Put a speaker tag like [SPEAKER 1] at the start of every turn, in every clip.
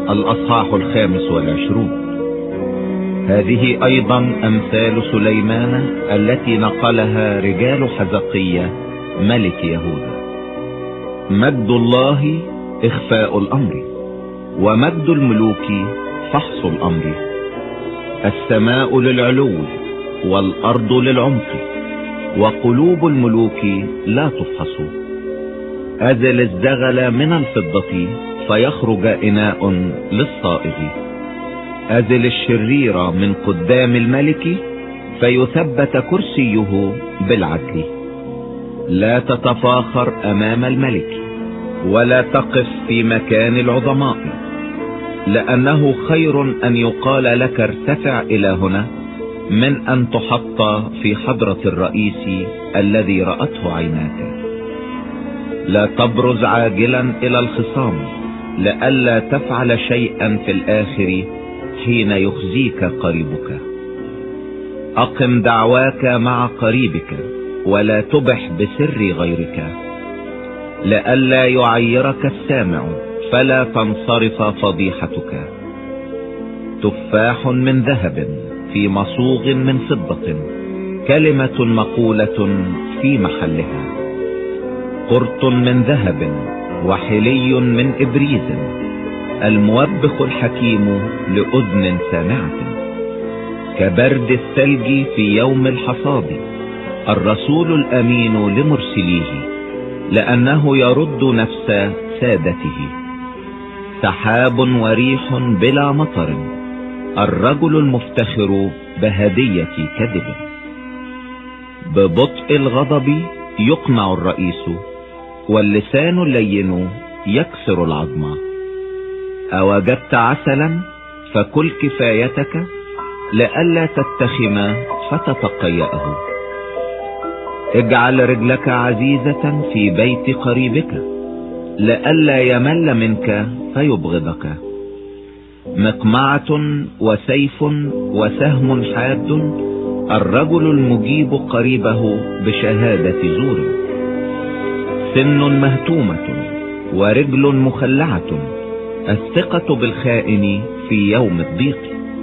[SPEAKER 1] الأصحاح 25. هذه أيضا أمثال سليمان التي نقلها رجال حزقية ملك يهوذا. مجد الله إخفاء الأمر، ومجد الملوك فحص الأمر. السماء للعلو والأرض للعمق، وقلوب الملوك لا تفحص. أزل الزغل من الفضة فيخرج إناء للصائغ. أزل الشرير من قدام الملك فيثبت كرسيه بالعدل. لا تتفاخر أمام الملك، ولا تقف في مكان العظماء، لأنه خير أن يقال لك ارتفع إلى هنا من أن تحط في حضرة الرئيس الذي رأته عيناك. لا تبرز عاجلا إلى الخصام، لئلا تفعل شيئا في الآخر حين يخزيك قريبك. أقم دعواك مع قريبك، ولا تبح بسر غيرك، لئلا يعيرك السامع فلا تنصرف فضيحتك. تفاح من ذهب في مصوغ من فضة، كلمة مقولة في محلها. قرط من ذهب وحلي من إبريز، الموبخ الحكيم لأذن سامعة. كبرد الثلج في يوم الحصاد، الرسول الأمين لمرسليه، لأنه يرد نفس سادته. سحاب وريح بلا مطر، الرجل المفتخر بهدية كذب. ببطء الغضب يقنع الرئيس، واللسان اللين يكسر العظم. أوجدت عسلا فكل كفايتك، لئلا تتخم فتتقيأه. اجعل رجلك عزيزة في بيت قريبك، لئلا يمل منك فيبغضك. مقمعة وسيف وسهم حاد، الرجل المجيب قريبه بشهادة زور. سن مهتومة ورجل مخلعة، الثقة بالخائن في يوم الضيق.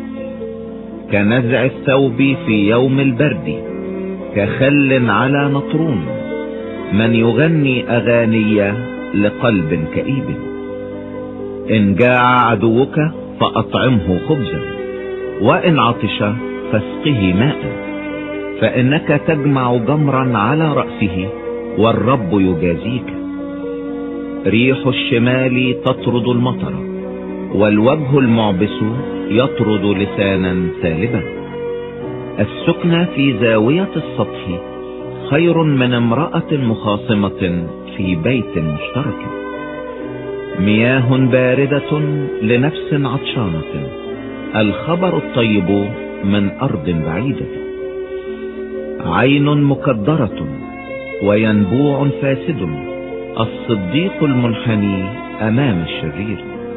[SPEAKER 1] كنزع الثوب في يوم البرد، كخل على نطرون. من يغني أغاني لقلب كئيب. إن جاع عدوك فأطعمه خبزا، وإن عطش فاسقه ماء. فإنك تجمع جمرا على رأسه، والرب يجازيك. ريح الشمال تطرد المطر، والوجه المعبس يطرد لسانا سالبا. السكنى في زاوية السطح خير من امرأة مخاصمة في بيت مشترك. مياه باردة لنفس عطشانة، الخبر الطيب من أرض بعيدة. عين مكدرة وينبوع فاسد، الصديق المنحني أمام الشرير.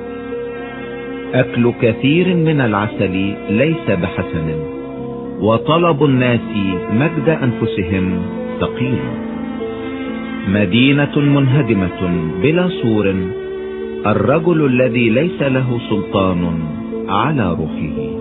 [SPEAKER 1] أكل كثير من العسل ليس بحسن، وطلب الناس مجد أنفسهم ثقيل. مدينة منهدمة بلا سور، الرجل الذي ليس له سلطان على روحه.